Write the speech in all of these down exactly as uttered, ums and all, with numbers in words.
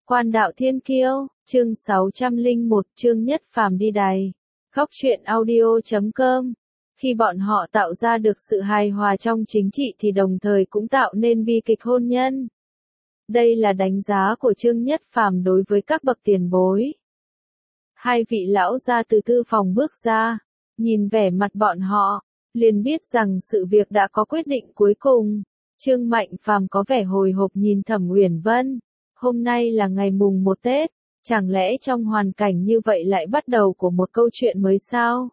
Quan đạo thiên kiêu, chương sáu trăm lẻ một, Trương Nhất Phàm đi đày. Góc truyện audio chấm com. Khi bọn họ tạo ra được sự hài hòa trong chính trị thì đồng thời cũng tạo nên bi kịch hôn nhân. Đây là đánh giá của Trương Nhất Phàm đối với các bậc tiền bối. Hai vị lão gia từ thư phòng bước ra, nhìn vẻ mặt bọn họ, liền biết rằng sự việc đã có quyết định cuối cùng. Trương Mạnh Phàm có vẻ hồi hộp nhìn Thẩm Uyển Vân. Hôm nay là ngày mùng một Tết, chẳng lẽ trong hoàn cảnh như vậy lại bắt đầu của một câu chuyện mới sao?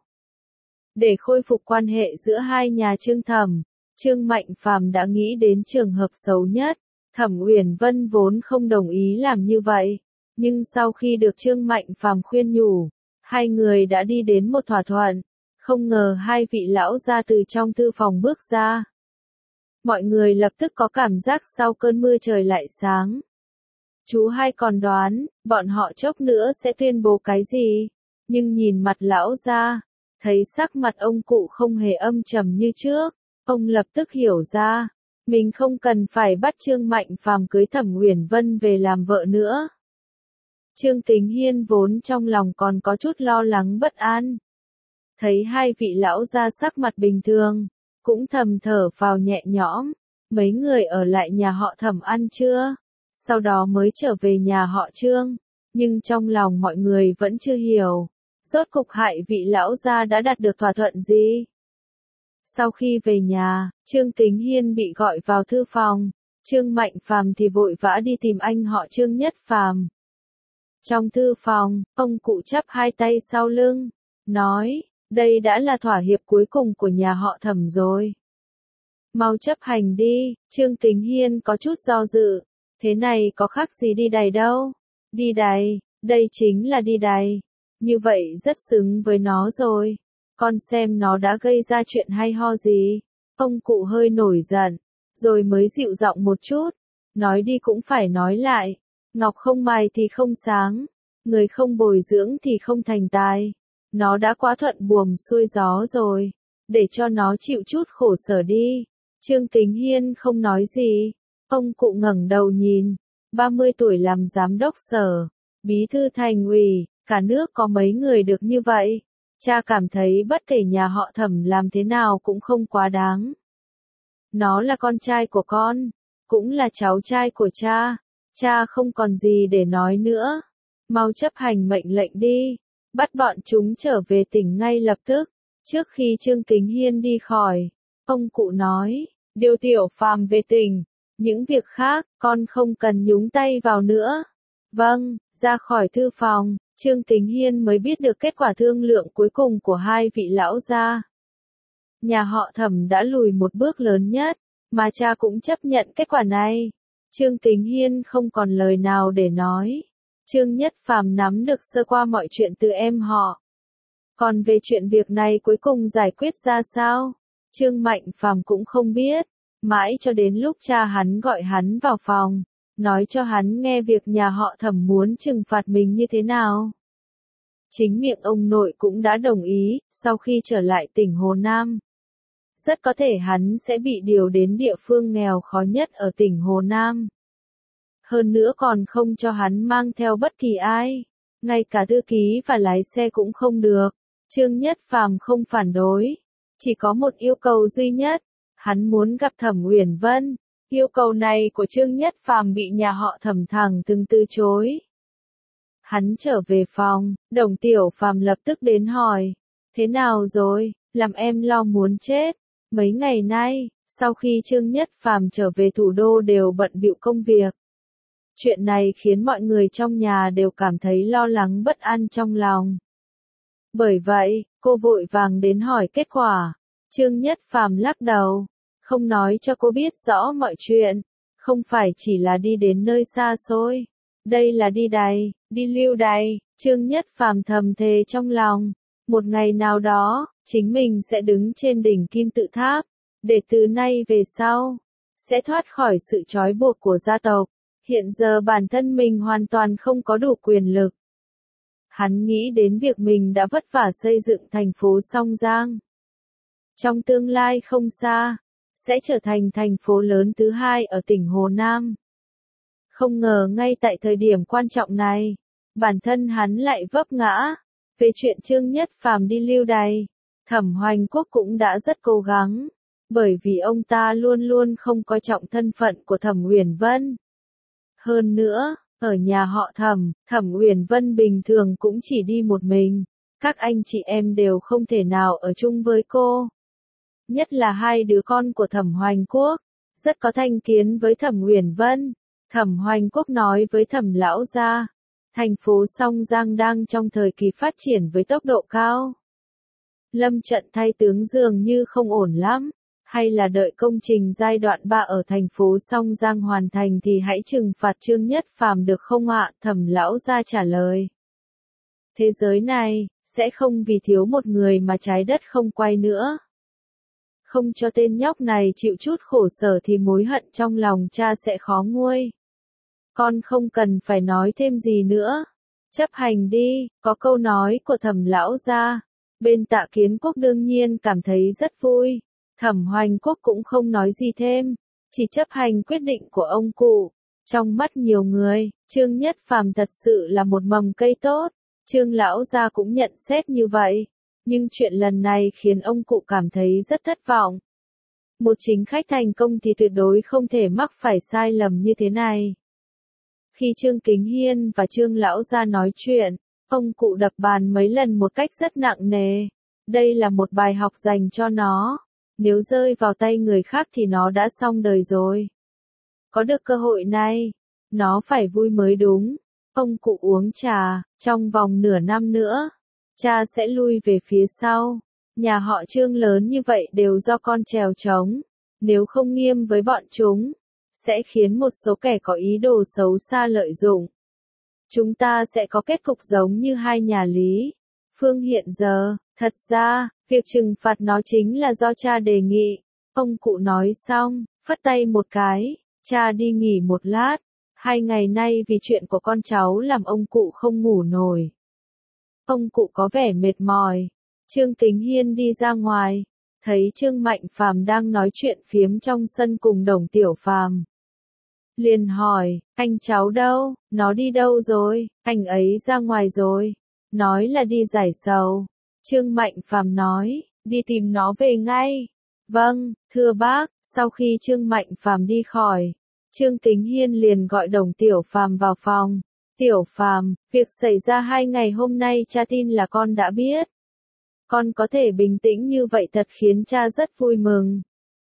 Để khôi phục quan hệ giữa hai nhà Trương Thẩm, Trương Mạnh Phàm đã nghĩ đến trường hợp xấu nhất. Thẩm Uyển Vân vốn không đồng ý làm như vậy, nhưng sau khi được Trương Mạnh Phàm khuyên nhủ, hai người đã đi đến một thỏa thuận. Không ngờ hai vị lão gia từ trong thư phòng bước ra. Mọi người lập tức có cảm giác sau cơn mưa trời lại sáng. Chú hai còn đoán, bọn họ chốc nữa sẽ tuyên bố cái gì, nhưng nhìn mặt lão gia, thấy sắc mặt ông cụ không hề âm trầm như trước, ông lập tức hiểu ra, mình không cần phải bắt Trương Mạnh Phàm cưới Thẩm Uyển Vân về làm vợ nữa. Trương Kính Hiên vốn trong lòng còn có chút lo lắng bất an. Thấy hai vị lão gia sắc mặt bình thường, cũng thầm thở phào nhẹ nhõm, mấy người ở lại nhà họ Thẩm ăn trưa, sau đó mới trở về nhà họ Trương, nhưng trong lòng mọi người vẫn chưa hiểu, rốt cục hai vị lão gia đã đạt được thỏa thuận gì. Sau khi về nhà, Trương Kính Hiên bị gọi vào thư phòng, Trương Mạnh Phàm thì vội vã đi tìm anh họ Trương Nhất Phàm. Trong thư phòng, ông cụ chắp hai tay sau lưng, nói, đây đã là thỏa hiệp cuối cùng của nhà họ Thẩm rồi. Mau chấp hành đi. Trương Kính Hiên có chút do dự, thế này có khác gì đi đày đâu. Đi đày, đây chính là đi đày. Như vậy rất xứng với nó rồi. Con xem nó đã gây ra chuyện hay ho gì. Ông cụ hơi nổi giận, rồi mới dịu giọng một chút. Nói đi cũng phải nói lại. Ngọc không mài thì không sáng. Người không bồi dưỡng thì không thành tài. Nó đã quá thuận buồm xuôi gió rồi. Để cho nó chịu chút khổ sở đi. Trương Kính Hiên không nói gì. Ông cụ ngẩng đầu nhìn. ba mươi tuổi làm giám đốc sở. Bí thư thành ủy. Cả nước có mấy người được như vậy. Cha cảm thấy bất kể nhà họ Thẩm làm thế nào cũng không quá đáng. Nó là con trai của con. Cũng là cháu trai của cha. Cha không còn gì để nói nữa. Mau chấp hành mệnh lệnh đi. Bắt bọn chúng trở về tỉnh ngay lập tức. Trước khi Trương Kính Hiên đi khỏi, ông cụ nói, điều Tiểu Phàm về tỉnh. Những việc khác, con không cần nhúng tay vào nữa. Vâng, ra khỏi thư phòng, Trương Kính Hiên mới biết được kết quả thương lượng cuối cùng của hai vị lão gia. Nhà họ Thẩm đã lùi một bước lớn nhất, mà cha cũng chấp nhận kết quả này. Trương Kính Hiên không còn lời nào để nói. Trương Nhất Phàm nắm được sơ qua mọi chuyện từ em họ. Còn về chuyện việc này cuối cùng giải quyết ra sao, Trương Mạnh Phàm cũng không biết. Mãi cho đến lúc cha hắn gọi hắn vào phòng, nói cho hắn nghe việc nhà họ Thẩm muốn trừng phạt mình như thế nào. Chính miệng ông nội cũng đã đồng ý, sau khi trở lại tỉnh Hồ Nam. Rất có thể hắn sẽ bị điều đến địa phương nghèo khó nhất ở tỉnh Hồ Nam. Hơn nữa còn không cho hắn mang theo bất kỳ ai, ngay cả thư ký và lái xe cũng không được. Trương Nhất Phàm không phản đối, chỉ có một yêu cầu duy nhất, hắn muốn gặp Thẩm Uyển Vân. Yêu cầu này của Trương Nhất Phàm bị nhà họ Thẩm thẳng từng từ chối. Hắn trở về phòng, Đồng Tiểu Phàm lập tức đến hỏi, thế nào rồi, làm em lo muốn chết. Mấy ngày nay, sau khi Trương Nhất Phàm trở về thủ đô đều bận bịu công việc. Chuyện này khiến mọi người trong nhà đều cảm thấy lo lắng bất an trong lòng. Bởi vậy, cô vội vàng đến hỏi kết quả. Trương Nhất Phàm lắc đầu, không nói cho cô biết rõ mọi chuyện. Không phải chỉ là đi đến nơi xa xôi. Đây là đi đày, đi lưu đày. Trương Nhất Phàm thầm thề trong lòng. Một ngày nào đó, chính mình sẽ đứng trên đỉnh kim tự tháp. Để từ nay về sau, sẽ thoát khỏi sự trói buộc của gia tộc. Hiện giờ bản thân mình hoàn toàn không có đủ quyền lực. Hắn nghĩ đến việc mình đã vất vả xây dựng thành phố Song Giang. Trong tương lai không xa, sẽ trở thành thành phố lớn thứ hai ở tỉnh Hồ Nam. Không ngờ ngay tại thời điểm quan trọng này, bản thân hắn lại vấp ngã. Về chuyện Trương Nhất Phàm đi lưu đày, Thẩm Hoành Quốc cũng đã rất cố gắng, bởi vì ông ta luôn luôn không coi trọng thân phận của Thẩm Uyển Vân. Hơn nữa, ở nhà họ Thẩm, Thẩm Uyển Vân bình thường cũng chỉ đi một mình, các anh chị em đều không thể nào ở chung với cô. Nhất là hai đứa con của Thẩm Hoành Quốc, rất có thành kiến với Thẩm Uyển Vân. Thẩm Hoành Quốc nói với Thẩm lão gia, thành phố Song Giang đang trong thời kỳ phát triển với tốc độ cao. Lâm trận thay tướng dường như không ổn lắm, hay là đợi công trình giai đoạn ba ở thành phố Song Giang hoàn thành thì hãy trừng phạt Trương Nhất Phàm được không ạ? Thẩm lão gia trả lời. Thế giới này, sẽ không vì thiếu một người mà trái đất không quay nữa. Không cho tên nhóc này chịu chút khổ sở thì mối hận trong lòng cha sẽ khó nguôi. Con không cần phải nói thêm gì nữa. Chấp hành đi, có câu nói của Thẩm lão gia. Bên Tạ Kiến Quốc đương nhiên cảm thấy rất vui. Thẩm Hoành Quốc cũng không nói gì thêm, chỉ chấp hành quyết định của ông cụ. Trong mắt nhiều người, Trương Nhất Phàm thật sự là một mầm cây tốt. Trương lão gia cũng nhận xét như vậy. Nhưng chuyện lần này khiến ông cụ cảm thấy rất thất vọng. Một chính khách thành công thì tuyệt đối không thể mắc phải sai lầm như thế này. Khi Trương Kính Hiên và Trương lão gia nói chuyện, ông cụ đập bàn mấy lần một cách rất nặng nề. Đây là một bài học dành cho nó. Nếu rơi vào tay người khác thì nó đã xong đời rồi. Có được cơ hội này, nó phải vui mới đúng. Ông cụ uống trà, trong vòng nửa năm nữa, cha sẽ lui về phía sau. Nhà họ Trương lớn như vậy đều do con trèo trống. Nếu không nghiêm với bọn chúng, sẽ khiến một số kẻ có ý đồ xấu xa lợi dụng. Chúng ta sẽ có kết cục giống như hai nhà Lý Phương hiện giờ. Thật ra, việc trừng phạt nó chính là do cha đề nghị. Ông cụ nói xong, phất tay một cái, cha đi nghỉ một lát. Hai ngày nay vì chuyện của con cháu làm ông cụ không ngủ nổi. Ông cụ có vẻ mệt mỏi. Trương Kính Hiên đi ra ngoài, thấy Trương Mạnh Phàm đang nói chuyện phiếm trong sân cùng Đồng Tiểu Phàm. Liền hỏi, anh cháu đâu, nó đi đâu rồi, anh ấy ra ngoài rồi, nói là đi giải sầu. Trương Mạnh Phàm nói, đi tìm nó về ngay. Vâng, thưa bác. Sau khi Trương Mạnh Phàm đi khỏi, Trương Kính Hiên liền gọi Đồng Tiểu Phàm vào phòng. Tiểu Phàm, việc xảy ra hai ngày hôm nay cha tin là con đã biết. Con có thể bình tĩnh như vậy thật khiến cha rất vui mừng.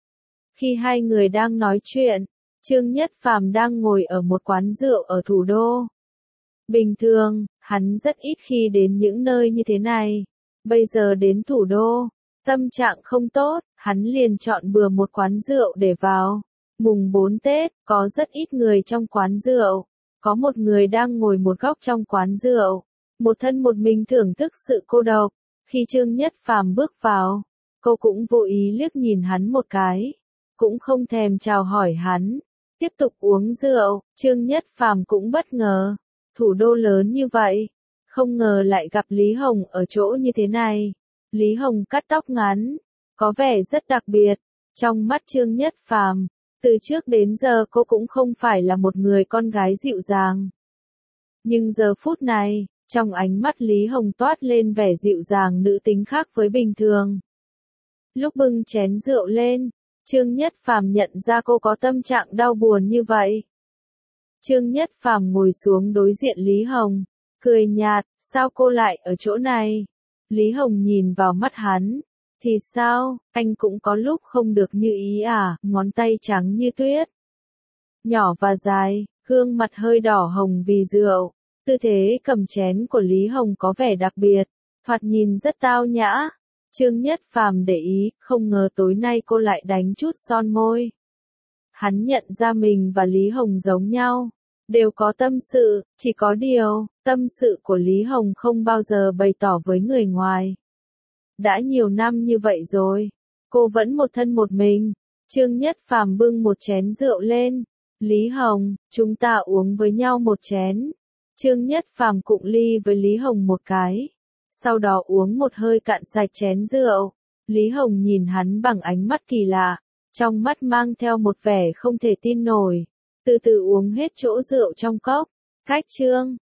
Khi hai người đang nói chuyện, Trương Nhất Phàm đang ngồi ở một quán rượu ở thủ đô. Bình thường, hắn rất ít khi đến những nơi như thế này. Bây giờ đến thủ đô, tâm trạng không tốt, hắn liền chọn bừa một quán rượu để vào. Mùng bốn Tết, có rất ít người trong quán rượu. Có một người đang ngồi một góc trong quán rượu, một thân một mình thưởng thức sự cô độc. Khi Trương Nhất Phàm bước vào, cô cũng vô ý liếc nhìn hắn một cái, cũng không thèm chào hỏi hắn, tiếp tục uống rượu. Trương Nhất Phàm cũng bất ngờ, thủ đô lớn như vậy, không ngờ lại gặp Lý Hồng ở chỗ như thế này. Lý Hồng cắt tóc ngắn, có vẻ rất đặc biệt. Trong mắt Trương Nhất Phàm, từ trước đến giờ cô cũng không phải là một người con gái dịu dàng. Nhưng giờ phút này, trong ánh mắt Lý Hồng toát lên vẻ dịu dàng nữ tính khác với bình thường. Lúc bưng chén rượu lên, Trương Nhất Phàm nhận ra cô có tâm trạng đau buồn như vậy. Trương Nhất Phàm ngồi xuống đối diện Lý Hồng, cười nhạt, sao cô lại ở chỗ này? Lý Hồng nhìn vào mắt hắn, thì sao, anh cũng có lúc không được như ý à? Ngón tay trắng như tuyết, nhỏ và dài, gương mặt hơi đỏ hồng vì rượu. Tư thế cầm chén của Lý Hồng có vẻ đặc biệt, thoạt nhìn rất tao nhã. Trương Nhất Phàm để ý, không ngờ tối nay cô lại đánh chút son môi. Hắn nhận ra mình và Lý Hồng giống nhau, đều có tâm sự, chỉ có điều, tâm sự của Lý Hồng không bao giờ bày tỏ với người ngoài. Đã nhiều năm như vậy rồi, cô vẫn một thân một mình. Trương Nhất Phàm bưng một chén rượu lên. Lý Hồng, chúng ta uống với nhau một chén. Trương Nhất Phàm cụng ly với Lý Hồng một cái, sau đó uống một hơi cạn sạch chén rượu. Lý Hồng nhìn hắn bằng ánh mắt kỳ lạ, trong mắt mang theo một vẻ không thể tin nổi. từ từ uống hết chỗ rượu trong cốc. Khách trương,